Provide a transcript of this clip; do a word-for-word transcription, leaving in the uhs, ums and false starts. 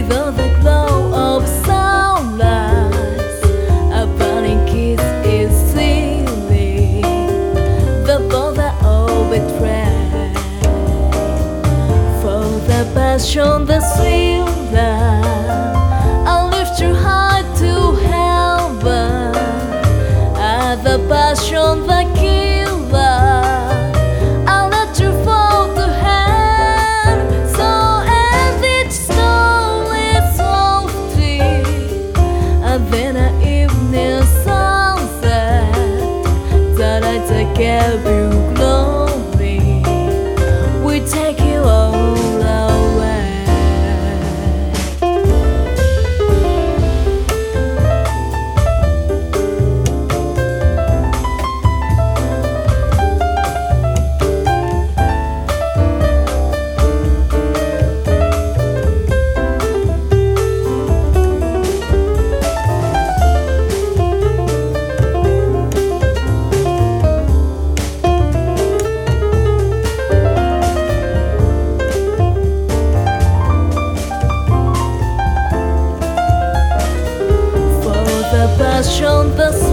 with all the glow of sunrise. A burning kiss is sealing the border of betrayal. For the passion, the sweet love, I lift you high to heaven. Ah, the passion, the killer, I let you fall to hell. So end each story softly, and then an evening sunset that I take give you glory. We take you all away. The passion, the